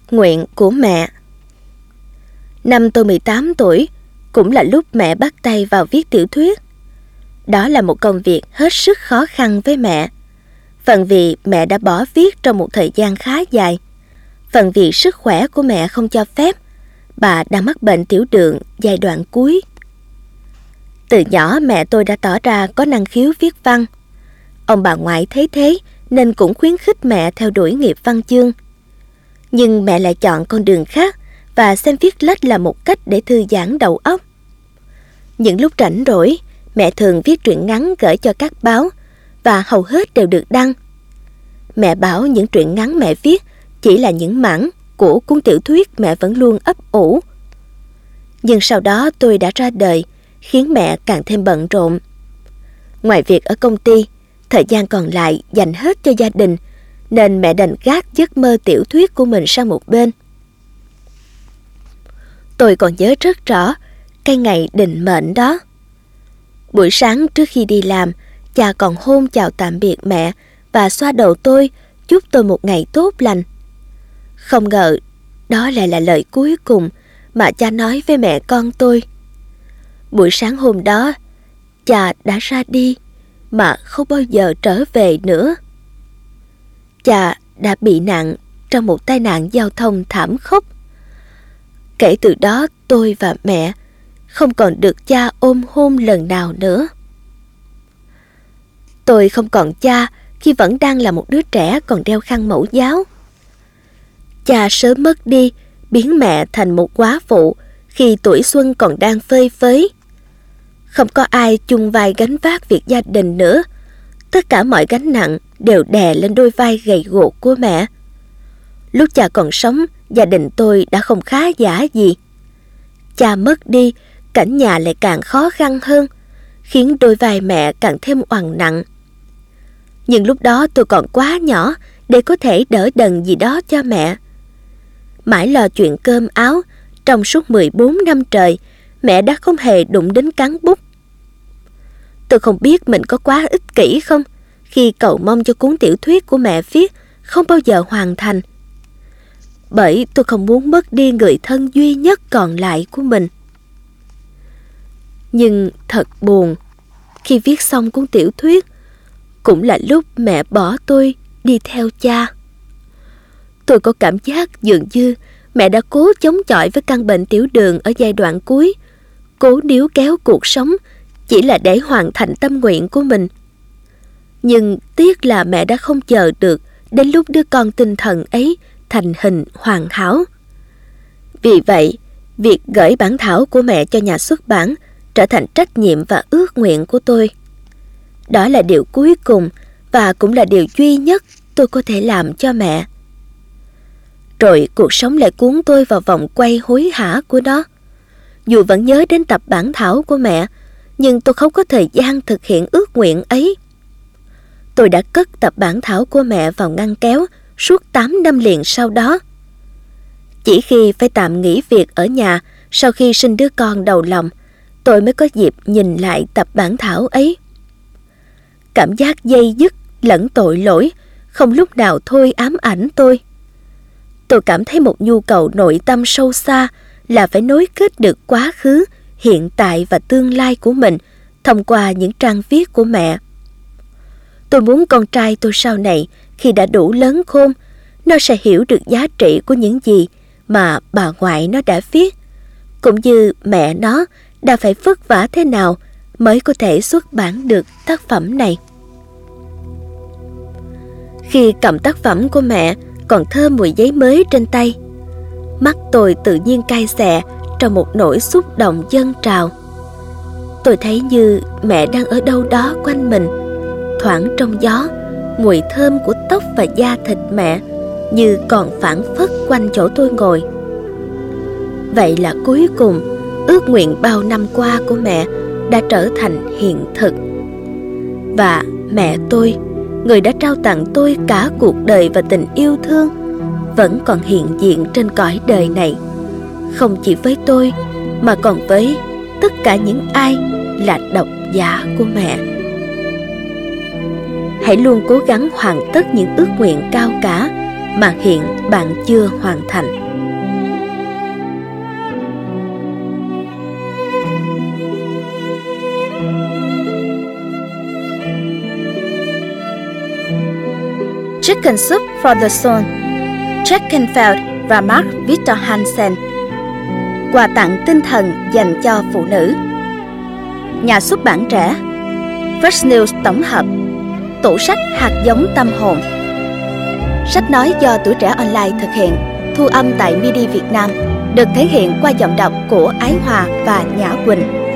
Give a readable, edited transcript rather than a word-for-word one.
nguyện của mẹ. Năm tôi 18 tuổi, cũng là lúc mẹ bắt tay vào viết tiểu thuyết. Đó là một công việc hết sức khó khăn với mẹ. Phần vì mẹ đã bỏ viết trong một thời gian khá dài. Phần vì sức khỏe của mẹ không cho phép. Bà đang mắc bệnh tiểu đường giai đoạn cuối. Từ nhỏ mẹ tôi đã tỏ ra có năng khiếu viết văn. Ông bà ngoại thấy thế nên cũng khuyến khích mẹ theo đuổi nghiệp văn chương. Nhưng mẹ lại chọn con đường khác và xem viết lách là một cách để thư giãn đầu óc. Những lúc rảnh rỗi, mẹ thường viết truyện ngắn gửi cho các báo và hầu hết đều được đăng. Mẹ bảo những truyện ngắn mẹ viết chỉ là những mảng của cuốn tiểu thuyết mẹ vẫn luôn ấp ủ. Nhưng sau đó tôi đã ra đời, khiến mẹ càng thêm bận rộn. Ngoài việc ở công ty, thời gian còn lại dành hết cho gia đình, nên mẹ đành gác giấc mơ tiểu thuyết của mình sang một bên. Tôi còn nhớ rất rõ cái ngày định mệnh đó. Buổi sáng trước khi đi làm, cha còn hôn chào tạm biệt mẹ và xoa đầu tôi, chúc tôi một ngày tốt lành. Không ngờ đó lại là lời cuối cùng mà cha nói với mẹ con tôi. Buổi sáng hôm đó, cha đã ra đi mà không bao giờ trở về nữa. Cha đã bị nạn trong một tai nạn giao thông thảm khốc. Kể từ đó tôi và mẹ không còn được cha ôm hôn lần nào nữa. Tôi không còn cha khi vẫn đang là một đứa trẻ còn đeo khăn mẫu giáo. Cha sớm mất đi, biến mẹ thành một góa phụ khi tuổi xuân còn đang phơi phới. Không có ai chung vai gánh vác việc gia đình nữa. Tất cả mọi gánh nặng đều đè lên đôi vai gầy guộc của mẹ. Lúc cha còn sống, gia đình tôi đã không khá giả gì. Cha mất đi, cảnh nhà lại càng khó khăn hơn, khiến đôi vai mẹ càng thêm oằn nặng. Nhưng lúc đó tôi còn quá nhỏ để có thể đỡ đần gì đó cho mẹ. Mãi lo chuyện cơm áo, trong suốt 14 năm trời, mẹ đã không hề đụng đến cán bút. Tôi không biết mình có quá ích kỷ không khi cầu mong cho cuốn tiểu thuyết của mẹ viết không bao giờ hoàn thành. Bởi tôi không muốn mất đi người thân duy nhất còn lại của mình. Nhưng thật buồn, khi viết xong cuốn tiểu thuyết, cũng là lúc mẹ bỏ tôi đi theo cha. Tôi có cảm giác dường như mẹ đã cố chống chọi với căn bệnh tiểu đường ở giai đoạn cuối, cố níu kéo cuộc sống chỉ là để hoàn thành tâm nguyện của mình. Nhưng tiếc là mẹ đã không chờ được đến lúc đứa con tinh thần ấy thành hình hoàn hảo. Vì vậy, việc gửi bản thảo của mẹ cho nhà xuất bản trở thành trách nhiệm và ước nguyện của tôi. Đó là điều cuối cùng và cũng là điều duy nhất tôi có thể làm cho mẹ. Rồi cuộc sống lại cuốn tôi vào vòng quay hối hả của nó. Dù vẫn nhớ đến tập bản thảo của mẹ, nhưng tôi không có thời gian thực hiện ước nguyện ấy. Tôi đã cất tập bản thảo của mẹ vào ngăn kéo suốt 8 năm liền sau đó. Chỉ khi phải tạm nghỉ việc ở nhà sau khi sinh đứa con đầu lòng, tôi mới có dịp nhìn lại tập bản thảo ấy. Cảm giác day dứt lẫn tội lỗi không lúc nào thôi ám ảnh tôi. Tôi cảm thấy một nhu cầu nội tâm sâu xa là phải nối kết được quá khứ, hiện tại và tương lai của mình thông qua những trang viết của mẹ. Tôi muốn con trai tôi sau này, khi đã đủ lớn khôn, nó sẽ hiểu được giá trị của những gì mà bà ngoại nó đã viết, cũng như mẹ nó đã phải vất vả thế nào mới có thể xuất bản được tác phẩm này. Khi cầm tác phẩm của mẹ còn thơm mùi giấy mới trên tay, mắt tôi tự nhiên cay xè trong một nỗi xúc động dâng trào. Tôi thấy như mẹ đang ở đâu đó quanh mình, thoảng trong gió, mùi thơm của tóc và da thịt mẹ như còn phảng phất quanh chỗ tôi ngồi. Vậy là cuối cùng, ước nguyện bao năm qua của mẹ đã trở thành hiện thực. Và mẹ tôi, người đã trao tặng tôi cả cuộc đời và tình yêu thương, vẫn còn hiện diện trên cõi đời này, không chỉ với tôi mà còn với tất cả những ai là độc giả của mẹ. Hãy luôn cố gắng hoàn tất những ước nguyện cao cả mà hiện bạn chưa hoàn thành. Chicken Soup for the Soul, Jack Canfield và Mark Victor Hansen. Quà tặng tinh thần dành cho phụ nữ. Nhà xuất bản trẻ. First News tổng hợp. Tủ sách hạt giống tâm hồn. Sách nói do Tuổi Trẻ Online thực hiện, thu âm tại MIDI Việt Nam, được thể hiện qua giọng đọc của Ái Hòa và Nhã Quỳnh.